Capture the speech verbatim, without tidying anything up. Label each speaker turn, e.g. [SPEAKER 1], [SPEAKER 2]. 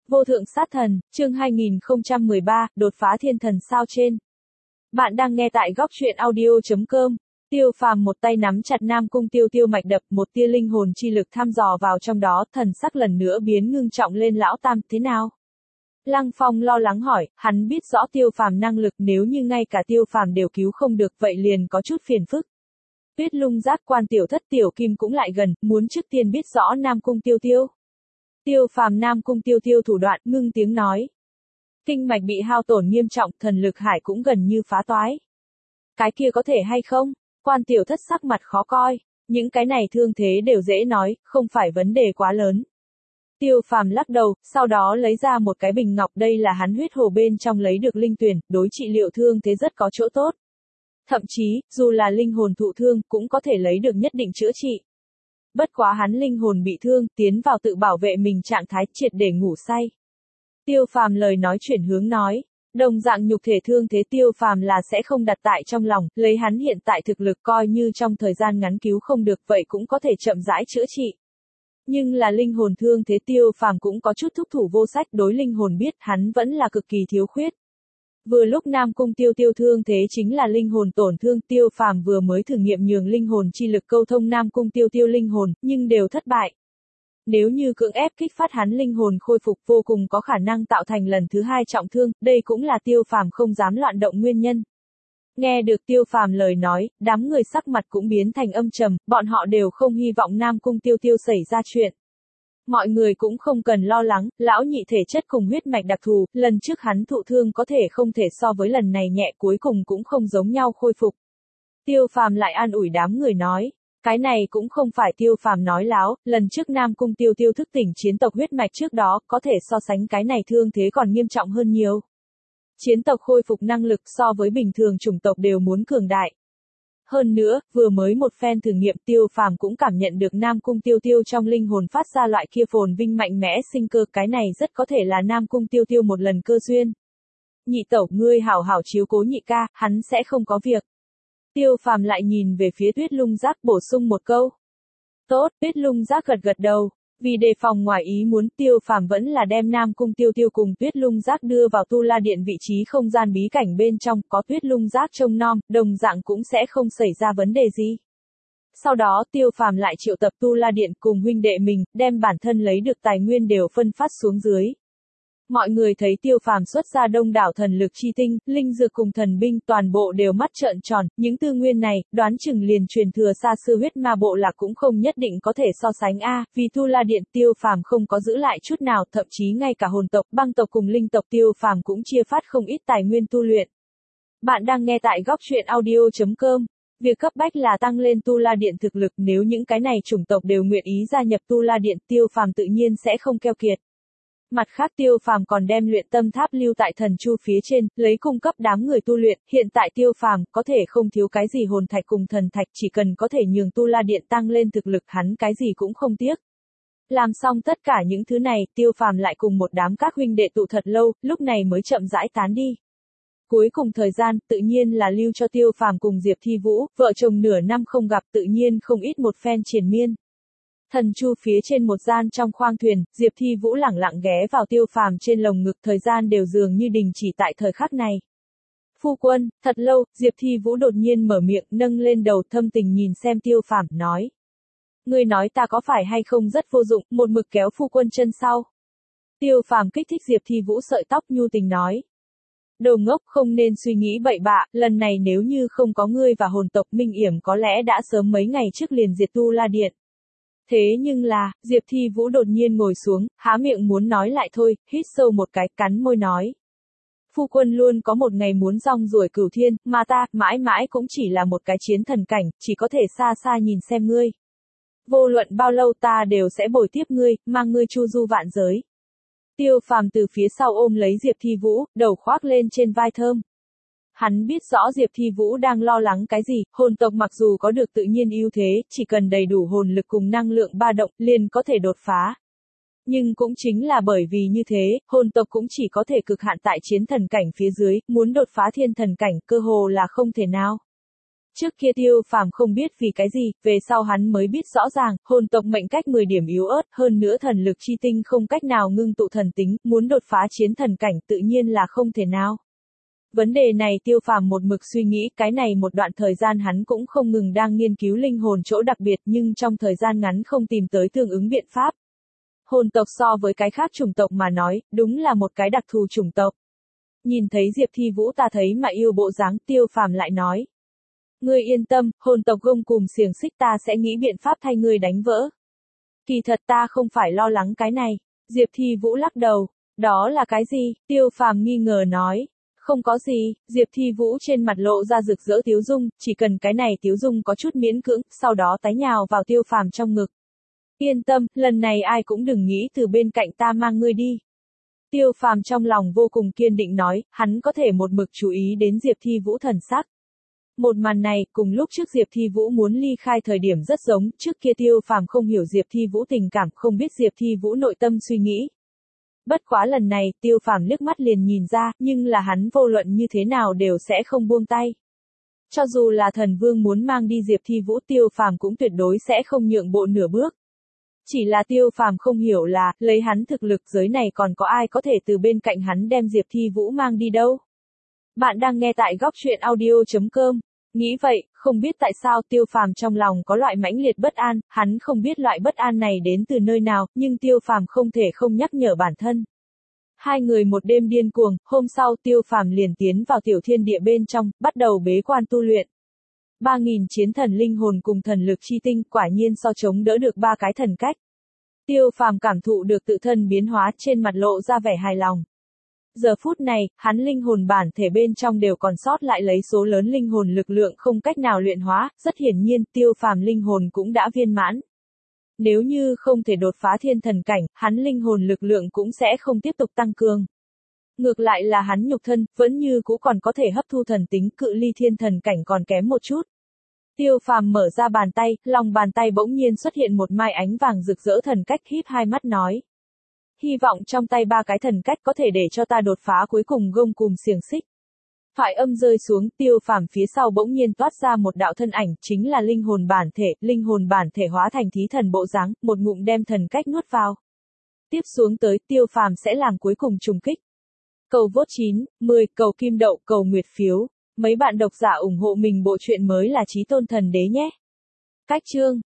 [SPEAKER 1] Vô thượng sát thần, chương hai nghìn không trăm mười ba, đột phá thiên thần sao trên. Bạn đang nghe tại góc truyện audio chấm com. Tiêu Phàm một tay nắm chặt Nam Cung Tiêu Tiêu mạch đập, một tia linh hồn chi lực thăm dò vào trong đó, thần sắc lần nữa biến ngưng trọng lên. Lão Tam, thế nào? Lăng Phong lo lắng hỏi, hắn biết rõ Tiêu Phàm năng lực, nếu như ngay cả Tiêu Phàm đều cứu không được vậy liền có chút phiền phức. Tuyết Lung Giác Quan tiểu thất Tiểu Kim cũng lại gần, muốn trước tiên biết rõ Nam Cung Tiêu Tiêu. Tiêu Phàm Nam Cung Tiêu Tiêu thủ đoạn, ngưng tiếng nói. Kinh mạch bị hao tổn nghiêm trọng, thần lực hải cũng gần như phá toái. Cái kia có thể hay không? Quan tiểu thất sắc mặt khó coi, những cái này thương thế đều dễ nói, không phải vấn đề quá lớn. Tiêu Phàm lắc đầu, sau đó lấy ra một cái bình ngọc, đây là hắn huyết hồ bên trong lấy được linh tuyển, đối trị liệu thương thế rất có chỗ tốt. Thậm chí, dù là linh hồn thụ thương, cũng có thể lấy được nhất định chữa trị. Bất quá hắn linh hồn bị thương, tiến vào tự bảo vệ mình trạng thái, triệt để ngủ say. Tiêu Phàm lời nói chuyển hướng nói, đồng dạng nhục thể thương thế Tiêu Phàm là sẽ không đặt tại trong lòng, lấy hắn hiện tại thực lực coi như trong thời gian ngắn cứu không được vậy cũng có thể chậm rãi chữa trị. Nhưng là linh hồn thương thế Tiêu Phàm cũng có chút thúc thủ vô sách, đối linh hồn biết hắn vẫn là cực kỳ thiếu khuyết. Vừa lúc Nam Cung Tiêu Tiêu thương thế chính là linh hồn tổn thương, Tiêu Phàm vừa mới thử nghiệm nhường linh hồn chi lực câu thông Nam Cung Tiêu Tiêu linh hồn, nhưng đều thất bại. Nếu như cưỡng ép kích phát hắn linh hồn khôi phục, vô cùng có khả năng tạo thành lần thứ hai trọng thương, đây cũng là Tiêu Phàm không dám loạn động nguyên nhân. Nghe được Tiêu Phàm lời nói, đám người sắc mặt cũng biến thành âm trầm, bọn họ đều không hy vọng Nam Cung Tiêu Tiêu xảy ra chuyện. Mọi người cũng không cần lo lắng, lão nhị thể chất cùng huyết mạch đặc thù, lần trước hắn thụ thương có thể không thể so với lần này nhẹ, cuối cùng cũng không giống nhau khôi phục. Tiêu Phàm lại an ủi đám người nói, cái này cũng không phải Tiêu Phàm nói láo, lần trước Nam Cung Tiêu Tiêu thức tỉnh chiến tộc huyết mạch trước đó, có thể so sánh cái này thương thế còn nghiêm trọng hơn nhiều. Chiến tộc khôi phục năng lực so với bình thường chủng tộc đều muốn cường đại. Hơn nữa, vừa mới một phen thử nghiệm, Tiêu Phàm cũng cảm nhận được Nam Cung Tiêu Tiêu trong linh hồn phát ra loại kia phồn vinh mạnh mẽ sinh cơ, cái này rất có thể là Nam Cung Tiêu Tiêu một lần cơ duyên. Nhị tẩu, ngươi hảo hảo chiếu cố nhị ca, hắn sẽ không có việc. Tiêu Phàm lại nhìn về phía Tuyết Lung Giác, bổ sung một câu. Tốt, Tuyết Lung Giác gật gật đầu. Vì đề phòng ngoài ý muốn, Tiêu Phàm vẫn là đem Nam Cung Tiêu Tiêu cùng Tuyết Lung Giác đưa vào Tu La Điện vị trí không gian bí cảnh bên trong, có Tuyết Lung Giác trông nom, đồng dạng cũng sẽ không xảy ra vấn đề gì. Sau đó, Tiêu Phàm lại triệu tập Tu La Điện cùng huynh đệ mình, đem bản thân lấy được tài nguyên đều phân phát xuống dưới. Mọi người thấy Tiêu Phàm xuất ra đông đảo thần lực chi tinh, linh dược cùng thần binh, toàn bộ đều mắt trợn tròn, những tư nguyên này, đoán chừng liền truyền thừa xa xưa huyết ma bộ lạc cũng không nhất định có thể so sánh a, vì Tu La Điện Tiêu Phàm không có giữ lại chút nào, thậm chí ngay cả hồn tộc, băng tộc cùng linh tộc Tiêu Phàm cũng chia phát không ít tài nguyên tu luyện. Bạn đang nghe tại góc truyện audio chấm com. Việc cấp bách là tăng lên Tu La Điện thực lực, nếu những cái này chủng tộc đều nguyện ý gia nhập Tu La Điện, Tiêu Phàm tự nhiên sẽ không keo kiệt. Mặt khác Tiêu Phàm còn đem luyện tâm tháp lưu tại thần chu phía trên, lấy cung cấp đám người tu luyện, hiện tại Tiêu Phàm có thể không thiếu cái gì hồn thạch cùng thần thạch, chỉ cần có thể nhường Tu La Điện tăng lên thực lực, hắn cái gì cũng không tiếc. Làm xong tất cả những thứ này, Tiêu Phàm lại cùng một đám các huynh đệ tụ thật lâu, lúc này mới chậm rãi tán đi. Cuối cùng thời gian, tự nhiên là lưu cho Tiêu Phàm cùng Diệp Thi Vũ, vợ chồng nửa năm không gặp, tự nhiên không ít một phen triền miên. Thần chu phía trên một gian trong khoang thuyền, Diệp Thi Vũ lẳng lặng ghé vào Tiêu Phàm trên lồng ngực, thời gian đều dường như đình chỉ tại thời khắc này. Phu quân, thật lâu, Diệp Thi Vũ đột nhiên mở miệng, nâng lên đầu, thâm tình nhìn xem Tiêu Phàm, nói. Ngươi nói ta có phải hay không rất vô dụng, một mực kéo phu quân chân sau. Tiêu Phàm kích thích Diệp Thi Vũ sợi tóc, nhu tình nói. Đồ ngốc, không nên suy nghĩ bậy bạ, lần này nếu như không có ngươi và hồn tộc Minh Yểm có lẽ đã sớm mấy ngày trước liền diệt Tu La Điện. Thế nhưng là, Diệp Thi Vũ đột nhiên ngồi xuống, há miệng muốn nói lại thôi, hít sâu một cái, cắn môi nói. Phu quân luôn có một ngày muốn rong ruổi cửu thiên, mà ta, mãi mãi cũng chỉ là một cái chiến thần cảnh, chỉ có thể xa xa nhìn xem ngươi. Vô luận bao lâu ta đều sẽ bồi tiếp ngươi, mang ngươi chu du vạn giới. Tiêu Phàm từ phía sau ôm lấy Diệp Thi Vũ, đầu khoác lên trên vai thơm. Hắn biết rõ Diệp Thi Vũ đang lo lắng cái gì, hồn tộc mặc dù có được tự nhiên ưu thế, chỉ cần đầy đủ hồn lực cùng năng lượng ba động, liền có thể đột phá. Nhưng cũng chính là bởi vì như thế, hồn tộc cũng chỉ có thể cực hạn tại chiến thần cảnh phía dưới, muốn đột phá thiên thần cảnh, cơ hồ là không thể nào. Trước kia Tiêu Phàm không biết vì cái gì, về sau hắn mới biết rõ ràng, hồn tộc mệnh cách mười điểm yếu ớt, hơn nữa thần lực chi tinh không cách nào ngưng tụ thần tính, muốn đột phá chiến thần cảnh tự nhiên là không thể nào. Vấn đề này Tiêu Phàm một mực suy nghĩ, cái này một đoạn thời gian hắn cũng không ngừng đang nghiên cứu linh hồn chỗ đặc biệt nhưng trong thời gian ngắn không tìm tới tương ứng biện pháp. Hồn tộc so với cái khác chủng tộc mà nói, đúng là một cái đặc thù chủng tộc. Nhìn thấy Diệp Thi Vũ ta thấy mà yêu bộ dáng, Tiêu Phàm lại nói. Ngươi yên tâm, hồn tộc gông cùm xiềng xích ta sẽ nghĩ biện pháp thay ngươi đánh vỡ. Kỳ thật ta không phải lo lắng cái này. Diệp Thi Vũ lắc đầu. Đó là cái gì? Tiêu Phàm nghi ngờ nói. Không có gì, Diệp Thi Vũ trên mặt lộ ra rực rỡ tiếu dung, chỉ cần cái này tiếu dung có chút miễn cưỡng, sau đó tái nhào vào Tiêu Phàm trong ngực. Yên tâm, lần này ai cũng đừng nghĩ từ bên cạnh ta mang ngươi đi. Tiêu Phàm trong lòng vô cùng kiên định nói, hắn có thể một mực chú ý đến Diệp Thi Vũ thần sắc. Một màn này, cùng lúc trước Diệp Thi Vũ muốn ly khai thời điểm rất giống, trước kia Tiêu Phàm không hiểu Diệp Thi Vũ tình cảm, không biết Diệp Thi Vũ nội tâm suy nghĩ. Bất quá lần này, Tiêu Phàm liếc mắt liền nhìn ra, nhưng là hắn vô luận như thế nào đều sẽ không buông tay. Cho dù là thần vương muốn mang đi Diệp Thi Vũ, Tiêu Phàm cũng tuyệt đối sẽ không nhượng bộ nửa bước. Chỉ là Tiêu Phàm không hiểu là, lấy hắn thực lực giới này còn có ai có thể từ bên cạnh hắn đem Diệp Thi Vũ mang đi đâu. Bạn đang nghe tại góc truyện audio chấm com. Nghĩ vậy, không biết tại sao Tiêu Phàm trong lòng có loại mãnh liệt bất an, hắn không biết loại bất an này đến từ nơi nào, nhưng Tiêu Phàm không thể không nhắc nhở bản thân. Hai người một đêm điên cuồng, hôm sau Tiêu Phàm liền tiến vào tiểu thiên địa bên trong, bắt đầu bế quan tu luyện. Ba nghìn chiến thần linh hồn cùng thần lực chi tinh quả nhiên so chống đỡ được ba cái thần cách. Tiêu Phàm cảm thụ được tự thân biến hóa trên mặt lộ ra vẻ hài lòng. Giờ phút này, hắn linh hồn bản thể bên trong đều còn sót lại lấy số lớn linh hồn lực lượng không cách nào luyện hóa, rất hiển nhiên Tiêu Phàm linh hồn cũng đã viên mãn. Nếu như không thể đột phá thiên thần cảnh, hắn linh hồn lực lượng cũng sẽ không tiếp tục tăng cường. Ngược lại là hắn nhục thân, vẫn như cũ còn có thể hấp thu thần tính, cự ly thiên thần cảnh còn kém một chút. Tiêu Phàm mở ra bàn tay, lòng bàn tay bỗng nhiên xuất hiện một mai ánh vàng rực rỡ thần cách, híp hai mắt nói. Hy vọng trong tay ba cái thần cách có thể để cho ta đột phá cuối cùng gông cùm xiềng xích. Thoại âm rơi xuống, Tiêu Phàm phía sau bỗng nhiên toát ra một đạo thân ảnh, chính là linh hồn bản thể, linh hồn bản thể hóa thành thí thần bộ dáng, một ngụm đem thần cách nuốt vào. Tiếp xuống tới, Tiêu Phàm sẽ làm cuối cùng trùng kích. Cầu vote chín, mười, cầu kim đậu, cầu nguyệt phiếu. Mấy bạn độc giả ủng hộ mình bộ truyện mới là Chí Tôn Thần Đế nhé. Cách chương